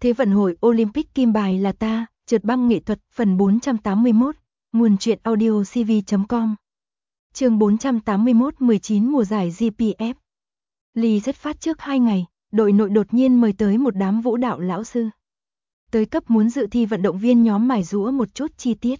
Thế vận hội Olympic kim bài là ta, trượt băng nghệ thuật phần 481, nguồn truyện audio cv.com. Chương 481 19 mùa giải GPF. Lee rất phát trước 2 ngày, đội nội đột nhiên mời tới một đám vũ đạo lão sư. Tới cấp muốn dự thi vận động viên nhóm mài giũa một chút chi tiết.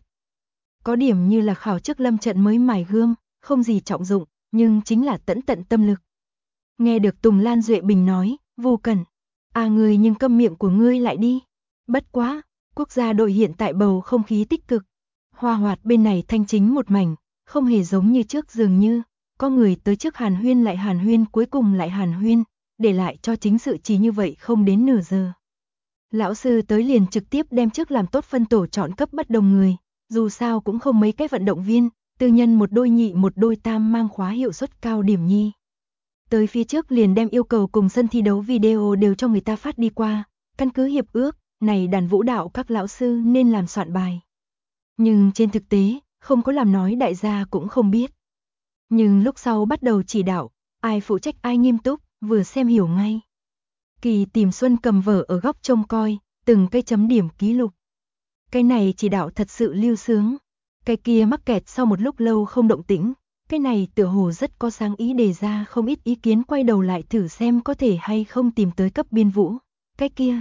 Có điểm như là khảo trước lâm trận mới mài gươm, không gì trọng dụng, nhưng chính là tận tâm lực. Nghe được Tùng Lan Duệ Bình nói, Vô Cẩn, ngươi nhưng câm miệng của ngươi lại đi. Bất quá, quốc gia đội hiện tại bầu không khí tích cực. Hoa Hoạt bên này thanh chính một mảnh, không hề giống như trước dường như, có người tới trước hàn huyên lại hàn huyên cuối cùng lại hàn huyên, để lại cho chính sự chỉ như vậy không đến nửa giờ. Lão sư tới liền trực tiếp đem trước làm tốt phân tổ chọn cấp bất đồng người, dù sao cũng không mấy cái vận động viên, tư nhân một đôi nhị một đôi tam mang khóa hiệu suất cao điểm nhi. Tới phía trước liền đem yêu cầu cùng sân thi đấu video đều cho người ta phát đi qua, căn cứ hiệp ước, này đàn vũ đạo các lão sư nên làm soạn bài. Nhưng trên thực tế, không có làm nói đại gia cũng không biết. Nhưng lúc sau bắt đầu chỉ đạo, ai phụ trách ai nghiêm túc, vừa xem hiểu ngay. Kỳ Tìm Xuân cầm vở ở góc trông coi, từng cây chấm điểm ký lục. Cái này chỉ đạo thật sự lưu sướng. Cái kia mắc kẹt sau một lúc lâu không động tĩnh. Cái này tựa hồ rất có sáng ý đề ra không ít ý kiến quay đầu lại thử xem có thể hay không tìm tới cấp biên vũ. Cái kia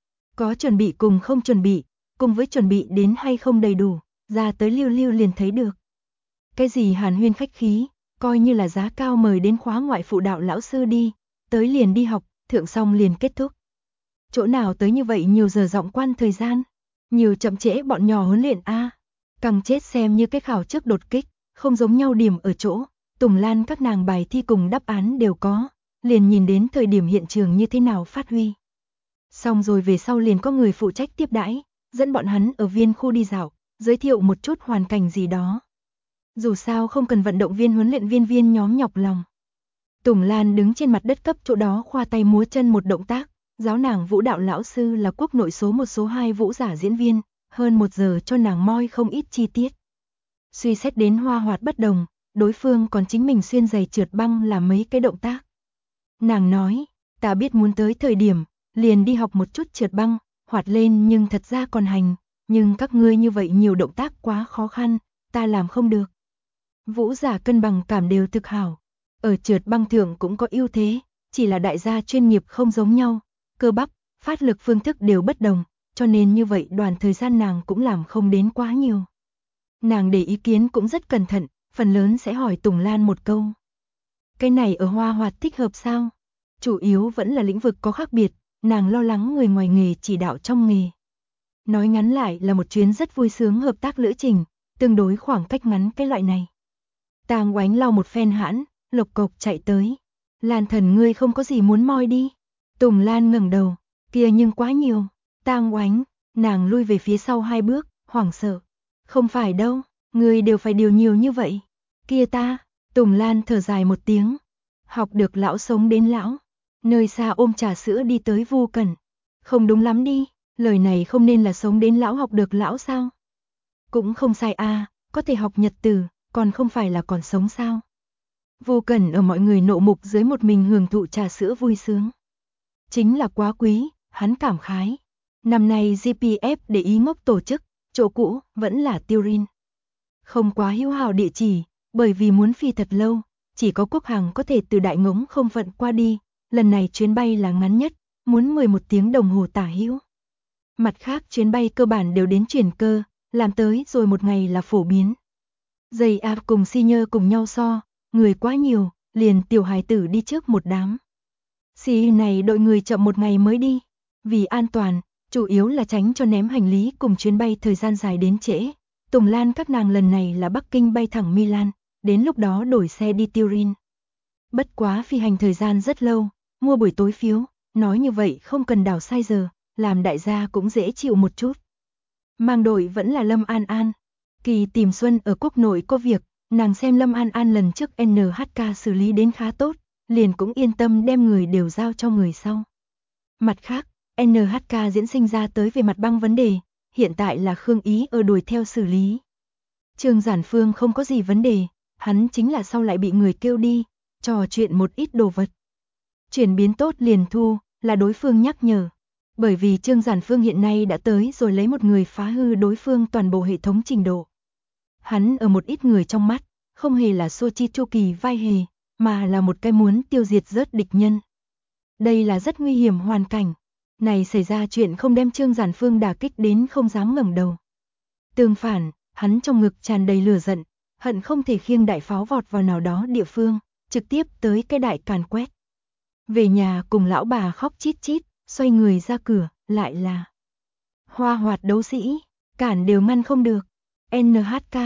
có chuẩn bị cùng không chuẩn bị, cùng với chuẩn bị đến hay không đầy đủ, ra tới lưu liền thấy được. Cái gì hàn huyên khách khí, coi như là giá cao mời đến khóa ngoại phụ đạo lão sư đi, tới liền đi học, thượng xong liền kết thúc. Chỗ nào tới như vậy nhiều giờ giọng quan thời gian, nhiều chậm trễ bọn nhỏ huấn luyện a. Càng chết xem như cái khảo trước đột kích, không giống nhau điểm ở chỗ, Tùng Lan các nàng bài thi cùng đáp án đều có, liền nhìn đến thời điểm hiện trường như thế nào phát huy. Xong rồi về sau liền có người phụ trách tiếp đãi, dẫn bọn hắn ở viên khu đi dạo, giới thiệu một chút hoàn cảnh gì đó. Dù sao không cần vận động viên huấn luyện viên nhóm nhọc lòng. Tùng Lan đứng trên mặt đất cấp chỗ đó khoa tay múa chân một động tác, giáo nàng vũ đạo lão sư là quốc nội số 1 số 2 vũ giả diễn viên, hơn 1 giờ cho nàng moi không ít chi tiết. Suy xét đến Hoa Hoạt bất đồng, đối phương còn chính mình xuyên giày trượt băng làm mấy cái động tác. Nàng nói, ta biết muốn tới thời điểm, liền đi học một chút trượt băng, hoạt lên nhưng thật ra còn hành, nhưng các ngươi như vậy nhiều động tác quá khó khăn, ta làm không được. Vũ giả cân bằng cảm đều thực hảo, ở trượt băng thượng cũng có ưu thế, chỉ là đại gia chuyên nghiệp không giống nhau, cơ bắp, phát lực phương thức đều bất đồng, cho nên như vậy đoàn thời gian nàng cũng làm không đến quá nhiều. Nàng để ý kiến cũng rất cẩn thận, phần lớn sẽ hỏi Tùng Lan một câu. Cái này ở Hoa Hoạt thích hợp sao? Chủ yếu vẫn là lĩnh vực có khác biệt, nàng lo lắng người ngoài nghề chỉ đạo trong nghề. Nói ngắn lại là một chuyến rất vui sướng hợp tác lữ trình, tương đối khoảng cách ngắn cái loại này. Tang Oánh lau một phen hãn, lộc cộc chạy tới. Lan Thần ngươi không có gì muốn moi đi. Tùng Lan ngẩng đầu, kia nhưng quá nhiều. Tang Oánh, nàng lui về phía sau 2 bước, hoảng sợ. Không phải đâu, ngươi đều phải điều nhiều như vậy. Kia ta, Tùng Lan thở dài một tiếng. Học được lão sống đến lão. Nơi xa ôm trà sữa đi tới Vu Cẩn. Không đúng lắm đi, lời này không nên là sống đến lão học được lão sao? Cũng không sai có thể học nhật từ, còn không phải là còn sống sao? Vu Cẩn ở mọi người nộ mục dưới một mình hưởng thụ trà sữa vui sướng. Chính là quá quý, hắn cảm khái. Năm nay GPF để ý ngốc tổ chức, chỗ cũ vẫn là Turin. Không quá hữu hảo địa chỉ, bởi vì muốn phi thật lâu, chỉ có quốc hàng có thể từ Đại Ngỗng không phận qua đi, lần này chuyến bay là ngắn nhất, muốn 11 tiếng đồng hồ tả hữu. Mặt khác chuyến bay cơ bản đều đến chuyển cơ, làm tới rồi một ngày là phổ biến. Dây áp cùng senior cùng nhau so, người quá nhiều, liền tiểu hài tử đi trước một đám. Senior này đội người chậm một ngày mới đi, vì an toàn, chủ yếu là tránh cho ném hành lý cùng chuyến bay thời gian dài đến trễ. Tùng Lan các nàng lần này là Bắc Kinh bay thẳng Milan, đến lúc đó đổi xe đi Turin. Bất quá phi hành thời gian rất lâu, mua buổi tối phiếu, nói như vậy không cần đảo sai giờ, làm đại gia cũng dễ chịu một chút. Mang đội vẫn là Lâm An An. Kỳ Tìm Xuân ở quốc nội có việc, nàng xem Lâm An An lần trước NHK xử lý đến khá tốt, liền cũng yên tâm đem người đều giao cho người sau. Mặt khác, NHK diễn sinh ra tới về mặt băng vấn đề, hiện tại là Khương Ý ở đuổi theo xử lý. Trương Giản Phương không có gì vấn đề, hắn chính là sau lại bị người kêu đi, trò chuyện một ít đồ vật. Chuyển biến tốt liền thu, là đối phương nhắc nhở. Bởi vì Trương Giản Phương hiện nay đã tới rồi lấy một người phá hư đối phương toàn bộ hệ thống trình độ. Hắn ở một ít người trong mắt, không hề là Sochi Chu Kỳ vai hề, mà là một cái muốn tiêu diệt rớt địch nhân. Đây là rất nguy hiểm hoàn cảnh. Này xảy ra chuyện không đem Trương Giản Phương đả kích đến không dám ngẩng đầu. Tương phản, hắn trong ngực tràn đầy lửa giận, hận không thể khiêng đại pháo vọt vào nào đó địa phương, trực tiếp tới cái đại càn quét. Về nhà cùng lão bà khóc chít chít, xoay người ra cửa, lại là Hoa Hoạt đấu sĩ, cản đều ngăn không được. NHK,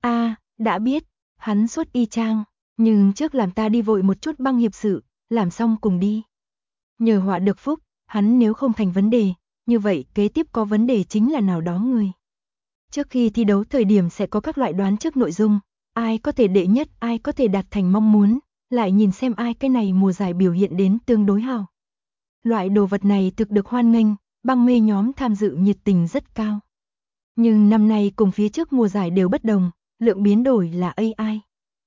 đã biết, hắn suốt y chang, nhưng trước làm ta đi vội một chút băng hiệp sự, làm xong cùng đi. Nhờ họa được phúc, hắn nếu không thành vấn đề, như vậy kế tiếp có vấn đề chính là nào đó người. Trước khi thi đấu thời điểm sẽ có các loại đoán trước nội dung, ai có thể đệ nhất, ai có thể đạt thành mong muốn, lại nhìn xem ai cái này mùa giải biểu hiện đến tương đối hào. Loại đồ vật này thực được hoan nghênh, băng mê nhóm tham dự nhiệt tình rất cao. Nhưng năm nay cùng phía trước mùa giải đều bất đồng, lượng biến đổi là AI.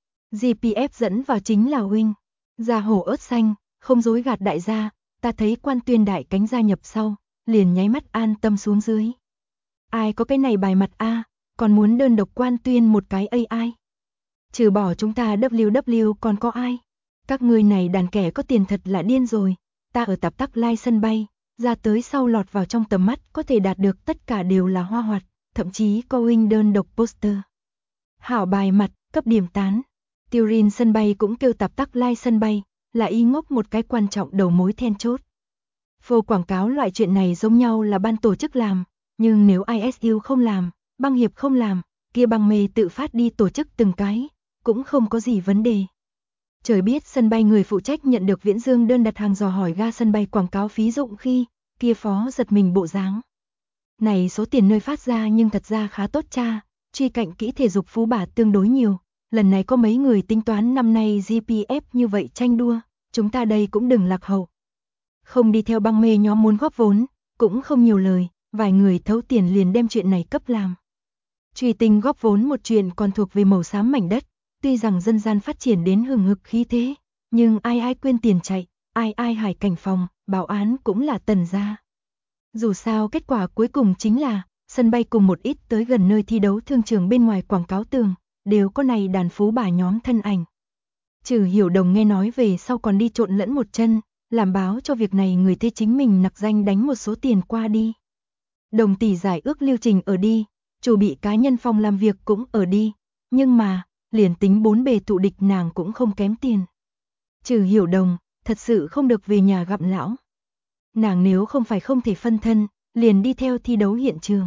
GPF dẫn vào chính là Huynh, da hổ ớt xanh, không dối gạt đại gia, ta thấy Quan Tuyên đại cánh gia nhập sau, liền nháy mắt an tâm xuống dưới. Ai có cái này bài mặt còn muốn đơn độc Quan Tuyên một cái AI. Trừ bỏ chúng ta WW còn có ai? Các người này đàn kẻ có tiền thật là điên rồi, ta ở Tạp Tắc Lai sân bay, ra tới sau lọt vào trong tầm mắt có thể đạt được tất cả đều là Hoa Hoạt, thậm chí có Huynh đơn độc poster. Hảo bài mặt, cấp điểm tán. Turin sân bay cũng kêu Tạp Tắc Lai sân bay, là y ngốc một cái quan trọng đầu mối then chốt. Phô quảng cáo loại chuyện này giống nhau là ban tổ chức làm, nhưng nếu ISU không làm, băng hiệp không làm, kia băng mê tự phát đi tổ chức từng cái, cũng không có gì vấn đề. Trời biết sân bay người phụ trách nhận được Viễn Dương đơn đặt hàng dò hỏi ga sân bay quảng cáo phí dụng khi, kia phó giật mình bộ dáng. Này số tiền nơi phát ra nhưng thật ra khá tốt cha, truy cạnh kỹ thể dục phú bà tương đối nhiều, lần này có mấy người tính toán năm nay GPF như vậy tranh đua, chúng ta đây cũng đừng lạc hậu. Không đi theo băng mê nhóm muốn góp vốn, cũng không nhiều lời, vài người thấu tiền liền đem chuyện này cấp làm. Truy Tinh góp vốn một chuyện còn thuộc về màu xám mảnh đất, tuy rằng dân gian phát triển đến hừng hực khí thế, nhưng ai quên tiền chạy, ai hải cảnh phòng, bảo án cũng là Tần gia. Dù sao kết quả cuối cùng chính là, sân bay cùng một ít tới gần nơi thi đấu thương trường bên ngoài quảng cáo tường, đều có này đàn phú bà nhóm thân ảnh. Trừ Hiểu Đồng nghe nói về sau còn đi trộn lẫn một chân, làm báo cho việc này người thế chính mình nặc danh đánh một số tiền qua đi. Đồng tỷ giải ước lưu trình ở đi, chủ bị cá nhân phòng làm việc cũng ở đi, nhưng mà, liền tính bốn bề tụ địch nàng cũng không kém tiền. Trừ Hiểu Đồng, thật sự không được về nhà gặp lão. Nàng nếu không phải không thể phân thân, liền đi theo thi đấu hiện trường.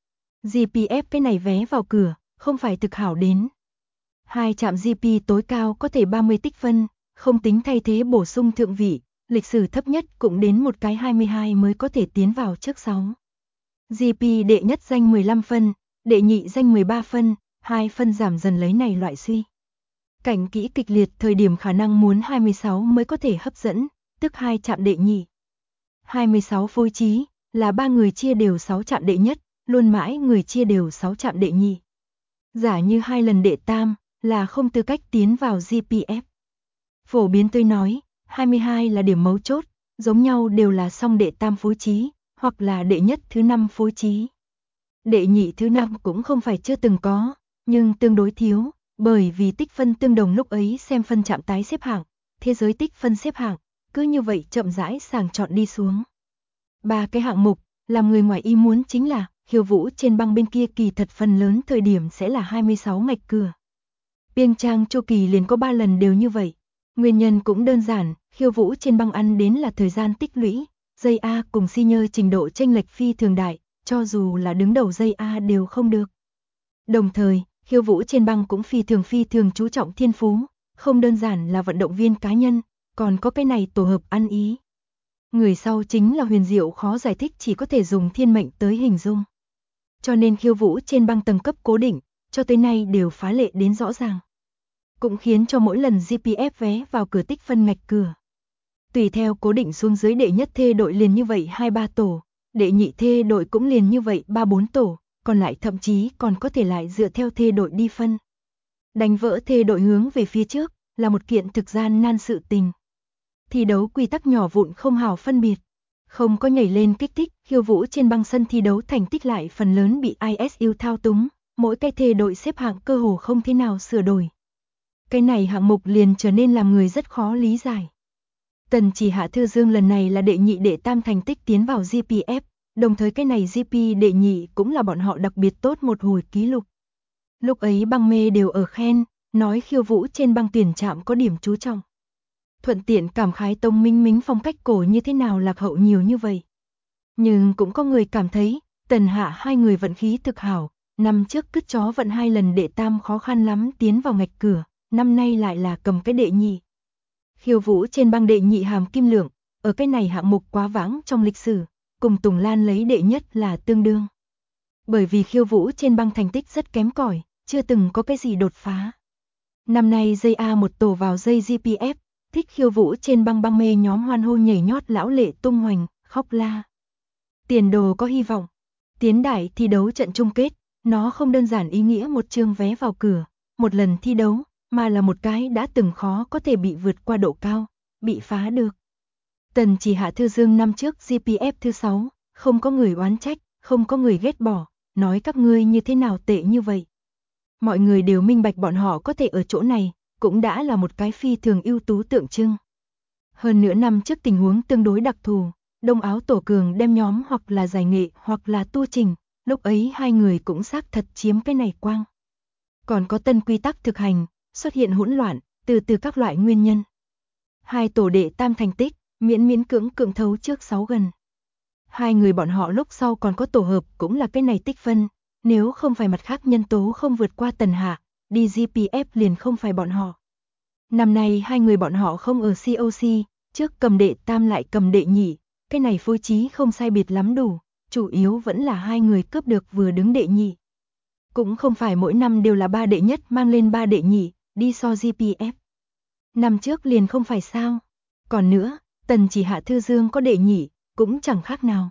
GPF cái này vé vào cửa, không phải thực hảo đến. 2 trạm GP tối cao có thể 30 tích phân, không tính thay thế bổ sung thượng vị, lịch sử thấp nhất cũng đến một cái 22 mới có thể tiến vào trước 6. GP đệ nhất danh 15 phân, đệ nhị danh 13 phân, 2 phân giảm dần lấy này loại suy. Cảnh kỹ kịch liệt thời điểm khả năng muốn 26 mới có thể hấp dẫn, tức 2 trạm đệ nhị. 26 phối trí, là 3 người chia đều 6 trạm đệ nhất, luôn mãi người chia đều 6 trạm đệ nhị. Giả như 2 lần đệ tam, là không tư cách tiến vào GPF. Phổ biến tôi nói, 22 là điểm mấu chốt, giống nhau đều là song đệ tam phối trí, hoặc là đệ nhất thứ 5 phối trí. Đệ nhị thứ 5 cũng không phải chưa từng có, nhưng tương đối thiếu, bởi vì tích phân tương đồng lúc ấy xem phân chạm tái xếp hạng, thế giới tích phân xếp hạng, cứ như vậy chậm rãi sàng chọn đi xuống. 3 cái hạng mục, làm người ngoài ý muốn chính là, Khiêu Vũ trên băng bên kia kỳ thật phần lớn thời điểm sẽ là 26 ngạch cửa. Piêng Trang Chu Kỳ liền có 3 lần đều như vậy. Nguyên nhân cũng đơn giản, Khiêu Vũ trên băng ăn đến là thời gian tích lũy, dây A cùng si nhơ trình độ chênh lệch phi thường đại, cho dù là đứng đầu dây A đều không được. Đồng thời, Khiêu Vũ trên băng cũng phi thường chú trọng thiên phú, không đơn giản là vận động viên cá nhân, còn có cái này tổ hợp ăn ý. Người sau chính là huyền diệu khó giải thích, chỉ có thể dùng thiên mệnh tới hình dung. Cho nên Khiêu Vũ trên băng tầng cấp cố định, cho tới nay đều phá lệ đến rõ ràng. Cũng khiến cho mỗi lần GPF vé vào cửa tích phân ngạch cửa. Tùy theo cố định xuống dưới đệ nhất thê đội liền như vậy 2-3 tổ, đệ nhị thê đội cũng liền như vậy 3-4 tổ, còn lại thậm chí còn có thể lại dựa theo thê đội đi phân. Đánh vỡ thê đội hướng về phía trước, là một kiện thực gian nan sự tình. Thi đấu quy tắc nhỏ vụn không hào phân biệt. Không có nhảy lên kích thích, khiêu vũ trên băng sân thi đấu thành tích lại phần lớn bị ISU thao túng, mỗi cái thề đội xếp hạng cơ hồ không thế nào sửa đổi. Cái này hạng mục liền trở nên làm người rất khó lý giải. Tần Chỉ Hạ Thư Dương lần này là đệ nhị đệ tam thành tích tiến vào GPF, đồng thời cái này GP đệ nhị cũng là bọn họ đặc biệt tốt một hồi ký lục. Lúc ấy băng mê đều ở khen, nói khiêu vũ trên băng tuyển trạm có điểm chú trọng. Thuận tiện cảm khái Tông Minh Mính phong cách cổ như thế nào lạc hậu nhiều như vậy. Nhưng cũng có người cảm thấy, Tần Hạ hai người vận khí thực hảo, năm trước cứt chó vận 2 lần đệ tam khó khăn lắm tiến vào ngạch cửa, năm nay lại là cầm cái đệ nhị. Khiêu vũ trên băng đệ nhị hàm kim lượng, ở cái này hạng mục quá vãng trong lịch sử, cùng Tùng Lan lấy đệ nhất là tương đương. Bởi vì khiêu vũ trên băng thành tích rất kém cỏi, chưa từng có cái gì đột phá. Năm nay dây A một tổ vào dây GPF, thích khiêu vũ trên băng băng mê nhóm hoan hô nhảy nhót lão lệ tung hoành, khóc la. Tiền đồ có hy vọng. Tiến đại thi đấu trận chung kết, nó không đơn giản ý nghĩa một chương vé vào cửa, một lần thi đấu, mà là một cái đã từng khó có thể bị vượt qua độ cao, bị phá được. Tần Chỉ Hạ Thư Dương năm trước GPF thứ 6, không có người oán trách, không có người ghét bỏ, nói các ngươi như thế nào tệ như vậy. Mọi người đều minh bạch bọn họ có thể ở chỗ này, cũng đã là một cái phi thường ưu tú tượng trưng. Hơn nữa năm trước tình huống tương đối đặc thù, Đông Áo Tổ Cường đem nhóm hoặc là giải nghệ hoặc là tu trình, lúc ấy hai người cũng xác thật chiếm cái này quang. Còn có tân quy tắc thực hành, xuất hiện hỗn loạn, từ các loại nguyên nhân. Hai tổ đệ tam thành tích, miễn cưỡng thấu trước 6 gần. Hai người bọn họ lúc sau còn có tổ hợp cũng là cái này tích phân, nếu không phải mặt khác nhân tố không vượt qua Tần Hạ, đi GPF liền không phải bọn họ. Năm nay hai người bọn họ không ở COC, trước cầm đệ tam lại cầm đệ nhị, cái này phối trí không sai biệt lắm đủ, chủ yếu vẫn là hai người cướp được vừa đứng đệ nhị. Cũng không phải mỗi năm đều là 3 đệ nhất mang lên 3 đệ nhị, đi so GPF. Năm trước liền không phải sao. Còn nữa, Tần Chỉ Hạ Thư Dương có đệ nhị, cũng chẳng khác nào.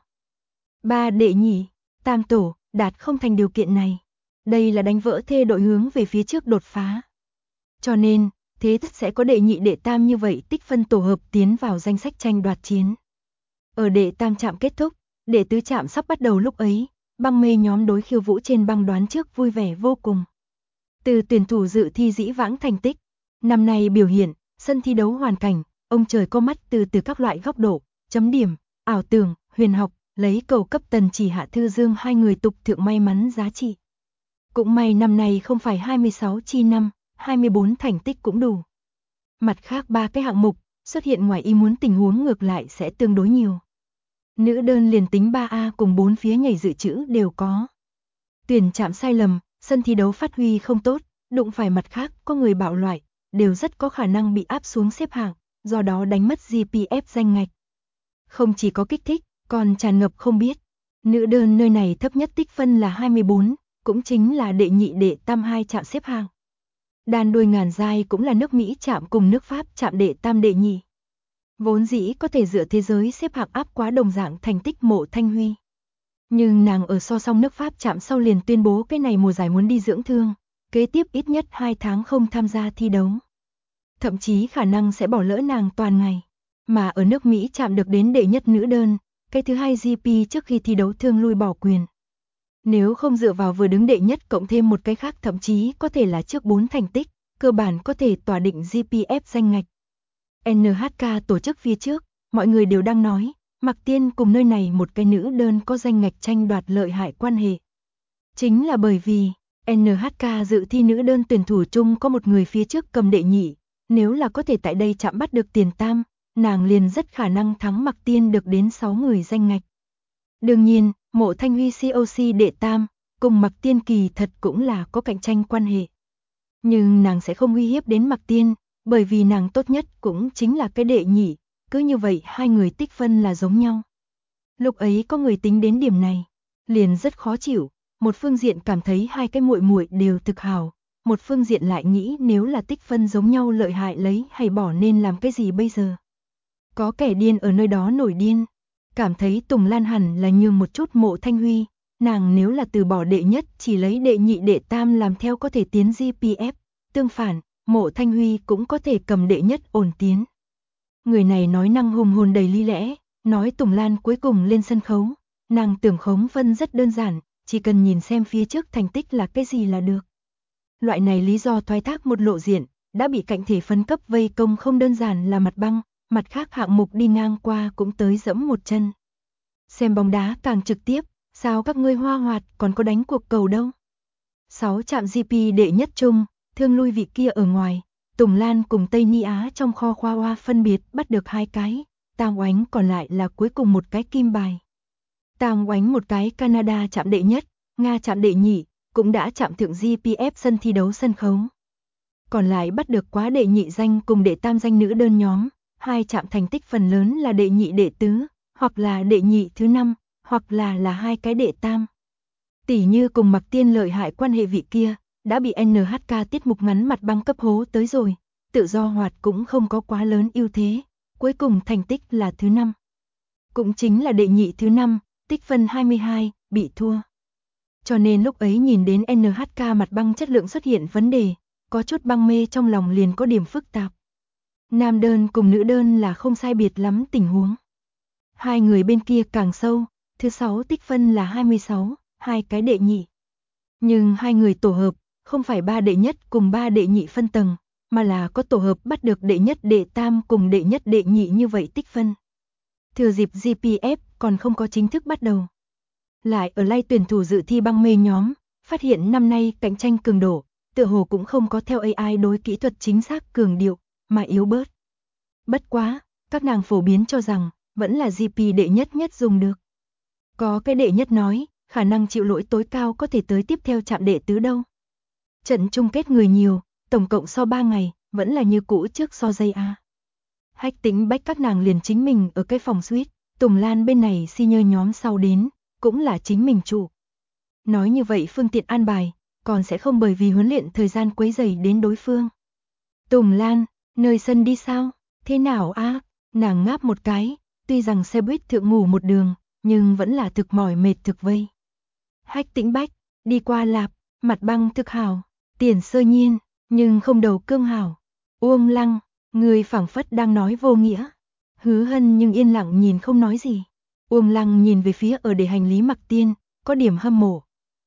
3 đệ nhị, tam tổ, đạt không thành điều kiện này. Đây là đánh vỡ thê đội hướng về phía trước đột phá. Cho nên, thế tất sẽ có đệ nhị đệ tam như vậy tích phân tổ hợp tiến vào danh sách tranh đoạt chiến. Ở đệ tam trạm kết thúc, đệ tứ trạm sắp bắt đầu lúc ấy, băng mê nhóm đối khiêu vũ trên băng đoán trước vui vẻ vô cùng. Từ tuyển thủ dự thi dĩ vãng thành tích, năm nay biểu hiện, sân thi đấu hoàn cảnh, ông trời có mắt từ các loại góc độ, chấm điểm, ảo tưởng, huyền học, lấy cầu cấp Tần Chỉ Hạ Thư Dương hai người tục thượng may mắn giá trị. Cũng may năm nay không phải 26 chi năm, 24 thành tích cũng đủ. Mặt khác ba cái hạng mục, xuất hiện ngoài ý muốn tình huống ngược lại sẽ tương đối nhiều. Nữ đơn liền tính 3A cùng 4 phía nhảy dự trữ đều có. Tuyển chạm sai lầm, sân thi đấu phát huy không tốt, đụng phải mặt khác có người bạo loại, đều rất có khả năng bị áp xuống xếp hạng, do đó đánh mất GPF danh ngạch. Không chỉ có kích thích, còn tràn ngập không biết. Nữ đơn nơi này thấp nhất tích phân là 24, cũng chính là đệ nhị đệ tam hai chạm xếp hạng. Đàn đuôi ngàn giai cũng là nước Mỹ chạm cùng nước Pháp chạm đệ tam đệ nhị. Vốn dĩ có thể dựa thế giới xếp hạng áp quá đồng dạng thành tích Mộ Thanh Huy. Nhưng nàng ở so xong nước Pháp chạm sau liền tuyên bố cái này mùa giải muốn đi dưỡng thương, kế tiếp ít nhất 2 tháng không tham gia thi đấu. Thậm chí khả năng sẽ bỏ lỡ nàng toàn ngày. Mà ở nước Mỹ chạm được đến đệ nhất nữ đơn, cái thứ hai GP trước khi thi đấu thương lui bỏ quyền. Nếu không dựa vào vừa đứng đệ nhất cộng thêm một cái khác thậm chí có thể là trước 4 thành tích, cơ bản có thể tỏa định GPF danh ngạch. NHK tổ chức phía trước, mọi người đều đang nói, Mạc Tiên cùng nơi này một cái nữ đơn có danh ngạch tranh đoạt lợi hại quan hệ. Chính là bởi vì, NHK dự thi nữ đơn tuyển thủ chung có một người phía trước cầm đệ nhị, nếu là có thể tại đây chạm bắt được tiền tam, nàng liền rất khả năng thắng Mạc Tiên được đến 6 người danh ngạch. Đương nhiên, Mộ Thanh Huy COC đệ tam, cùng Mạc Tiên kỳ thật cũng là có cạnh tranh quan hệ. Nhưng nàng sẽ không uy hiếp đến Mạc Tiên, bởi vì nàng tốt nhất cũng chính là cái đệ nhị, cứ như vậy hai người tích phân là giống nhau. Lúc ấy có người tính đến điểm này, liền rất khó chịu, một phương diện cảm thấy hai cái muội muội đều thực hào, một phương diện lại nghĩ nếu là tích phân giống nhau lợi hại lấy hay bỏ nên làm cái gì bây giờ. Có kẻ điên ở nơi đó nổi điên, cảm thấy Tùng Lan hẳn là nhường một chút Mộ Thanh Huy, nàng nếu là từ bỏ đệ nhất chỉ lấy đệ nhị đệ tam làm theo có thể tiến GPF, tương phản, Mộ Thanh Huy cũng có thể cầm đệ nhất ổn tiến. Người này nói năng hùng hồn đầy lý lẽ, Nói Tùng Lan cuối cùng lên sân khấu, nàng tưởng Khống Vân rất đơn giản, chỉ cần nhìn xem phía trước thành tích là cái gì là được. Loại này lý do thoái thác một lộ diện, đã bị cạnh thể phân cấp vây công không đơn giản là mặt băng, mặt khác hạng mục đi ngang qua cũng tới dẫm một chân. Xem bóng đá càng trực tiếp, sao các ngươi hoa hoạt còn có đánh cuộc cầu đâu. 6 chạm GP đệ nhất chung, thương lui vị kia ở ngoài, Tùng Lan cùng Tây Ni Á trong kho khoa hoa phân biệt bắt được 2 cái, Tam Oánh còn lại là cuối cùng một cái kim bài. Tam Oánh một cái Canada chạm đệ nhất, Nga chạm đệ nhị, cũng đã chạm thượng GPF sân thi đấu sân khấu. Còn lại bắt được quá đệ nhị danh cùng đệ tam danh nữ đơn nhóm, 2 chạm thành tích phần lớn là đệ nhị đệ tứ, hoặc là đệ nhị thứ 5, hoặc là 2 cái đệ tam. Tỷ như cùng Mạc Tiên lợi hại quan hệ vị kia, đã bị NHK tiết mục ngắn mặt băng cấp hố tới rồi, tự do hoạt cũng không có quá lớn ưu thế, cuối cùng thành tích là thứ 5. Cũng chính là đệ nhị thứ 5, tích phân 22, bị thua. Cho nên lúc ấy nhìn đến NHK mặt băng chất lượng xuất hiện vấn đề, có chút băng mê trong lòng liền có điểm phức tạp. Nam đơn cùng nữ đơn là không sai biệt lắm tình huống. Hai người bên kia càng sâu, thứ 6 tích phân là 26, 2 cái đệ nhị. Nhưng hai người tổ hợp, không phải 3 đệ nhất cùng 3 đệ nhị phân tầng, mà là có tổ hợp bắt được đệ nhất đệ tam cùng đệ nhất đệ nhị như vậy tích phân. Thừa dịp GPF còn không có chính thức bắt đầu. Lại ở lay tuyển thủ dự thi băng mê nhóm, phát hiện năm nay cạnh tranh cường độ, tựa hồ cũng không có theo AI đối kỹ thuật chính xác cường điệu, mà yếu bớt. Bất quá, các nàng phổ biến cho rằng, vẫn là GP đệ nhất dùng được. Có cái đệ nhất nói, khả năng chịu lỗi tối cao có thể tới tiếp theo chạm đệ tứ đâu. Trận chung kết người nhiều, tổng cộng so 3 ngày, vẫn là như cũ trước so dây A. Hách Tĩnh Bách các nàng liền chính mình ở cái phòng suite, Tùng Lan bên này senior nhóm sau đến, cũng là chính mình chủ. Nói như vậy phương tiện an bài, còn sẽ không bởi vì huấn luyện thời gian quấy rầy đến đối phương. Tùng Lan, nơi sân đi sao? Thế nào a? Nàng ngáp một cái, tuy rằng xe buýt thượng ngủ một đường, nhưng vẫn là thực mỏi mệt thực vây. Hách Tĩnh Bách, đi qua lạp, mặt băng thực hảo, Tiền Sơ Nhiên, nhưng không đầu cương hảo. Uông Lăng, người phảng phất đang nói vô nghĩa. Hứa Hân nhưng yên lặng nhìn không nói gì. Uông Lăng nhìn về phía ở để hành lý Mạc Tiên, có điểm hâm mộ.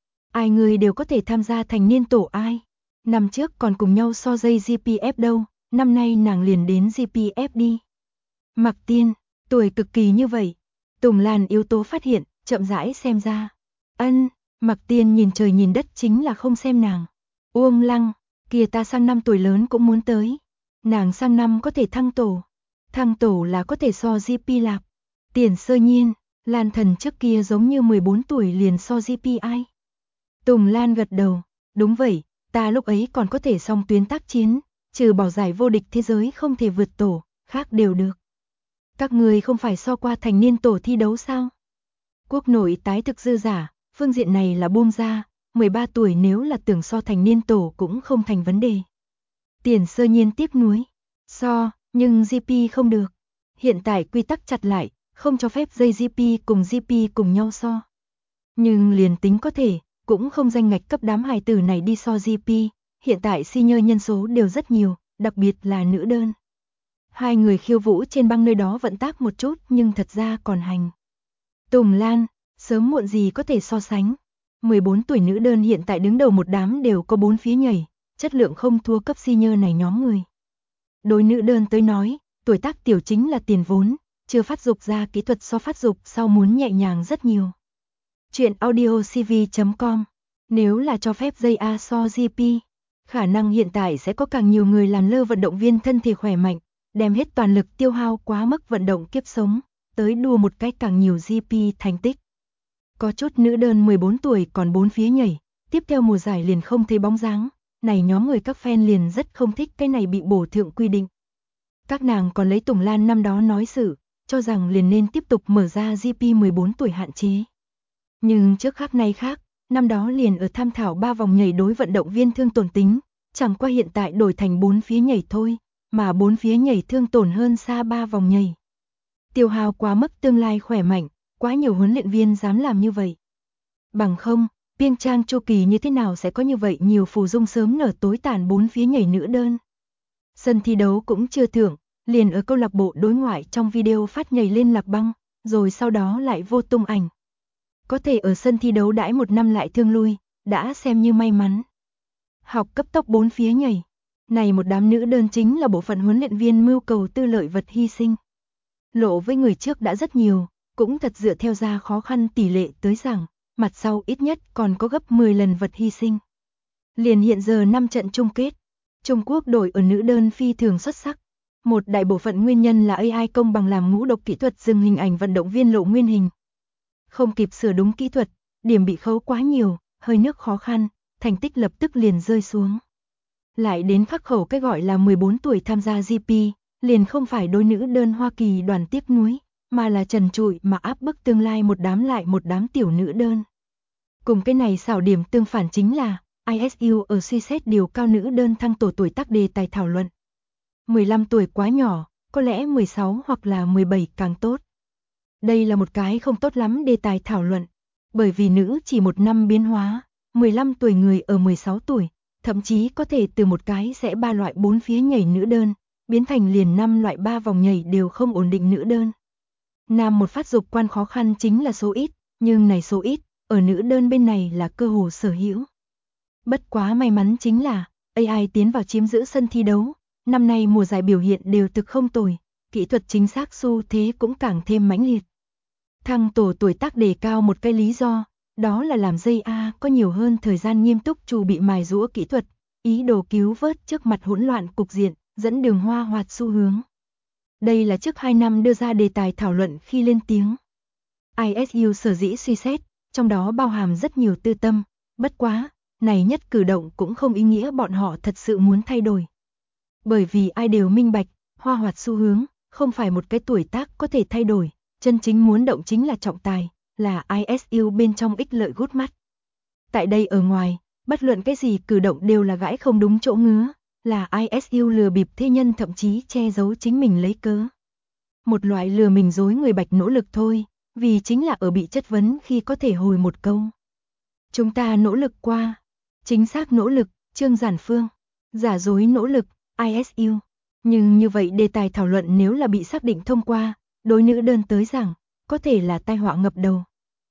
Ai người đều có thể tham gia thành niên tổ ai. Năm trước còn cùng nhau so dây GPF đâu, năm nay nàng liền đến GPF đi. Mạc Tiên, tuổi cực kỳ như vậy. Tùng Lan yếu tố phát hiện, chậm rãi xem ra. Ân, Mạc Tiên nhìn trời nhìn đất chính là không xem nàng. Uông Lăng, kìa ta sang năm tuổi lớn cũng muốn tới. Nàng sang năm có thể thăng tổ. Thăng tổ là có thể so GP lạp. Tiền Sơ Nhiên, Lan Thần trước kia giống như 14 tuổi liền so GP ai. Tùng Lan gật đầu, đúng vậy, ta lúc ấy còn có thể song tuyến tác chiến, trừ bỏ giải vô địch thế giới không thể vượt tổ, khác đều được. Các người không phải so qua thành niên tổ thi đấu sao? Quốc nội tái thực dư giả, phương diện này là buông ra, 13 tuổi nếu là tưởng so thành niên tổ cũng không thành vấn đề. Tiền Sơ Nhiên tiếc nuối, so, nhưng GP không được. Hiện tại quy tắc chặt lại, không cho phép dây GP cùng nhau so. Nhưng liền tính có thể, cũng không danh ngạch cấp đám hài tử này đi so GP, hiện tại senior nhân số đều rất nhiều, đặc biệt là nữ đơn. Hai người khiêu vũ trên băng nơi đó vận tác một chút nhưng thật ra còn hành. Tùng Lan, sớm muộn gì có thể so sánh. 14 tuổi nữ đơn hiện tại đứng đầu một đám đều có 4 phía nhảy, chất lượng không thua cấp senior này nhóm người. Đối nữ đơn tới nói, tuổi tác tiểu chính là tiền vốn, chưa phát dục ra kỹ thuật so phát dục sau muốn nhẹ nhàng rất nhiều. Chuyện audiocv.com. Nếu là cho phép dây A so GP, khả năng hiện tại sẽ có càng nhiều người làm lơ vận động viên thân thể khỏe mạnh, đem hết toàn lực tiêu hao quá mức vận động kiếp sống, tới đua một cách càng nhiều GP thành tích. Có chút nữ đơn 14 tuổi còn 4 phía nhảy, tiếp theo mùa giải liền không thấy bóng dáng, này nhóm người các fan liền rất không thích cái này bị bổ thượng quy định. Các nàng còn lấy Tùng Lan năm đó nói sự, cho rằng liền nên tiếp tục mở ra GP 14 tuổi hạn chế. Nhưng trước khác nay khác, năm đó liền ở tham thảo 3 vòng nhảy đối vận động viên thương tổn tính, chẳng qua hiện tại đổi thành 4 phía nhảy thôi, mà 4 phía nhảy thương tổn hơn xa 3 vòng nhảy. Tiêu hao quá mức tương lai khỏe mạnh, quá nhiều huấn luyện viên dám làm như vậy. Bằng không, Piêng Trang chu kỳ như thế nào sẽ có như vậy nhiều phù dung sớm nở tối tàn 4 phía nhảy nữ đơn. Sân thi đấu cũng chưa thưởng, liền ở câu lạc bộ đối ngoại trong video phát nhảy lên lạc băng, rồi sau đó lại vô tung ảnh. Có thể ở sân thi đấu đãi một năm lại thương lui, đã xem như may mắn. Học cấp tốc 4 phía nhảy. Này một đám nữ đơn chính là bộ phận huấn luyện viên mưu cầu tư lợi vật hy sinh. Lộ với người trước đã rất nhiều, cũng thật dựa theo ra khó khăn tỷ lệ tới rằng, mặt sau ít nhất còn có gấp 10 lần vật hy sinh. Liền hiện giờ 5 trận chung kết, Trung Quốc đội ở nữ đơn phi thường xuất sắc. Một đại bộ phận nguyên nhân là AI công bằng làm ngũ độc kỹ thuật dừng hình ảnh vận động viên lộ nguyên hình. Không kịp sửa đúng kỹ thuật, điểm bị khấu quá nhiều, hơi nước khó khăn, thành tích lập tức liền rơi xuống. Lại đến khắc khẩu cái gọi là 14 tuổi tham gia GP, liền không phải đôi nữ đơn Hoa Kỳ đoàn tiếc nuối, mà là trần trụi mà áp bức tương lai một đám lại một đám tiểu nữ đơn. Cùng cái này xảo điểm tương phản chính là, ISU ở suy xét điều cao nữ đơn thăng tổ tuổi tác đề tài thảo luận. 15 tuổi quá nhỏ, có lẽ 16 hoặc là 17 càng tốt. Đây là một cái không tốt lắm đề tài thảo luận, bởi vì nữ chỉ một năm biến hóa, 15 tuổi người ở 16 tuổi, thậm chí có thể từ một cái sẽ 3 loại 4 phía nhảy nữ đơn, biến thành liền 5 loại 3 vòng nhảy đều không ổn định nữ đơn. Nam một phát dục quan khó khăn chính là số ít, nhưng này số ít, ở nữ đơn bên này là cơ hồ sở hữu. Bất quá may mắn chính là, AI tiến vào chiếm giữ sân thi đấu, năm nay mùa giải biểu hiện đều thực không tồi, kỹ thuật chính xác xu thế cũng càng thêm mãnh liệt. Thăng tổ tuổi tác đề cao một cái lý do, đó là làm JA có nhiều hơn thời gian nghiêm túc chuẩn bị mài giũa kỹ thuật, ý đồ cứu vớt trước mặt hỗn loạn cục diện, dẫn đường hoa hoạt xu hướng. Đây là trước 2 năm đưa ra đề tài thảo luận khi lên tiếng. ISU sở dĩ suy xét, trong đó bao hàm rất nhiều tư tâm, bất quá, này nhất cử động cũng không ý nghĩa bọn họ thật sự muốn thay đổi. Bởi vì ai đều minh bạch, hoa hoạt xu hướng, không phải một cái tuổi tác có thể thay đổi, chân chính muốn động chính là trọng tài, là ISU bên trong ích lợi gút mắt. Tại đây ở ngoài, bất luận cái gì cử động đều là gãi không đúng chỗ ngứa, là ISU lừa bịp thế nhân thậm chí che giấu chính mình lấy cớ. Một loại lừa mình dối người bạch nỗ lực thôi, vì chính là ở bị chất vấn khi có thể hồi một câu. Chúng ta nỗ lực qua, chính xác nỗ lực, Trương Giản Phương, giả dối nỗ lực, ISU. Nhưng như vậy đề tài thảo luận nếu là bị xác định thông qua, đối nữ đơn tới rằng, có thể là tai họa ngập đầu.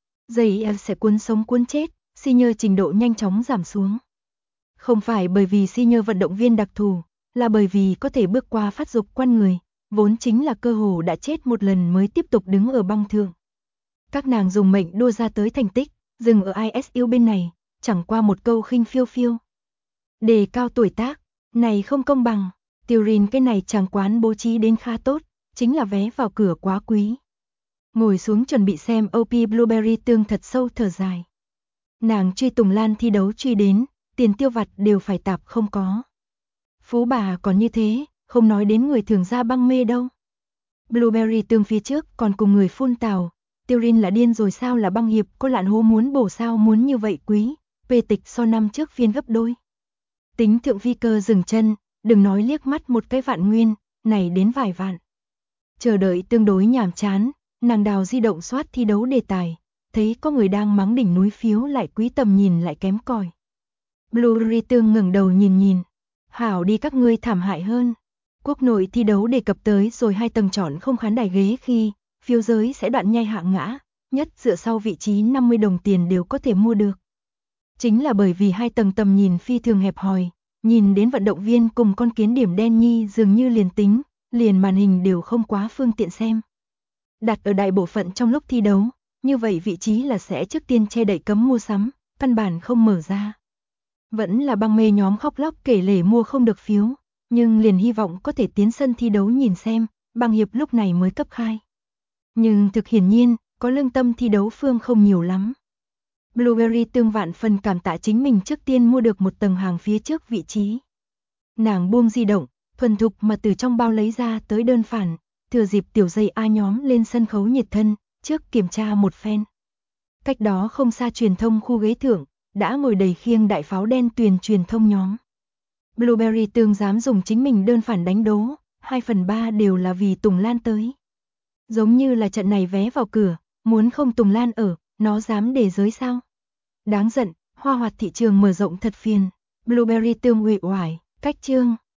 Dây sẽ cuốn sống cuốn chết, senior trình độ nhanh chóng giảm xuống. Không phải bởi vì senior vận động viên đặc thù, là bởi vì có thể bước qua phát dục quan người, vốn chính là cơ hồ đã chết một lần mới tiếp tục đứng ở băng thượng. Các nàng dùng mệnh đua ra tới thành tích, dừng ở ISU bên này, chẳng qua một câu khinh phiêu phiêu. Đề cao tuổi tác, này không công bằng, Turin cái này chàng quán bố trí đến khá tốt, chính là vé vào cửa quá quý. Ngồi xuống chuẩn bị xem OP Blueberry tương thật sâu thở dài. Nàng truy Tùng Lan thi đấu truy đến, tiền tiêu vặt đều phải tạp không có. Phú bà còn như thế, không nói đến người thường ra băng mê đâu. Blueberry tương phía trước còn cùng người phun tào, Turin là điên rồi sao, là băng hiệp có lạn hố muốn bổ sao muốn như vậy quý, về tịch so năm trước phiên gấp đôi. Tính thượng phi cơ dừng chân, đừng nói liếc mắt một cái vạn nguyên, này đến vài vạn. Chờ đợi tương đối nhàm chán, nàng đào di động soát thi đấu đề tài, thấy có người đang mắng đỉnh núi phiếu lại quý tầm nhìn lại kém cỏi. Blueberry tương ngẩng đầu nhìn, hảo đi các ngươi thảm hại hơn. Quốc nội thi đấu đề cập tới rồi 2 tầng chọn không khán đài ghế khi, phiếu giới sẽ đoạn nhai hạ ngã, nhất dựa sau vị trí 50 đồng tiền đều có thể mua được. Chính là bởi vì 2 tầng tầm nhìn phi thường hẹp hòi, nhìn đến vận động viên cùng con kiến điểm đen nhi dường như liền màn hình đều không quá phương tiện xem. Đặt ở đại bộ phận trong lúc thi đấu, như vậy vị trí là sẽ trước tiên che đậy cấm mua sắm, căn bản không mở ra. Vẫn là băng mê nhóm khóc lóc kể lể mua không được phiếu, nhưng liền hy vọng có thể tiến sân thi đấu nhìn xem, băng hiệp lúc này mới cấp khai. Nhưng thực hiển nhiên, có lương tâm thi đấu phương không nhiều lắm. Blueberry tương vạn phần cảm tạ chính mình trước tiên mua được một tầng hàng phía trước vị trí. Nàng buông di động, thuần thục mà từ trong bao lấy ra tới đơn phản, thừa dịp tiểu dây A nhóm lên sân khấu nhiệt thân, trước kiểm tra một phen. Cách đó không xa truyền thông khu ghế thượng, đã ngồi đầy khiêng đại pháo đen tuyền truyền thông nhóm. Blueberry tương dám dùng chính mình đơn phản đánh đố, 2/3 đều là vì Tùng Lan tới. Giống như là trận này vé vào cửa, muốn không Tùng Lan ở, nó dám đề giới sao? Đáng giận, hoa hoạt thị trường mở rộng thật phiền. Blueberry tương uể oải, cách chương.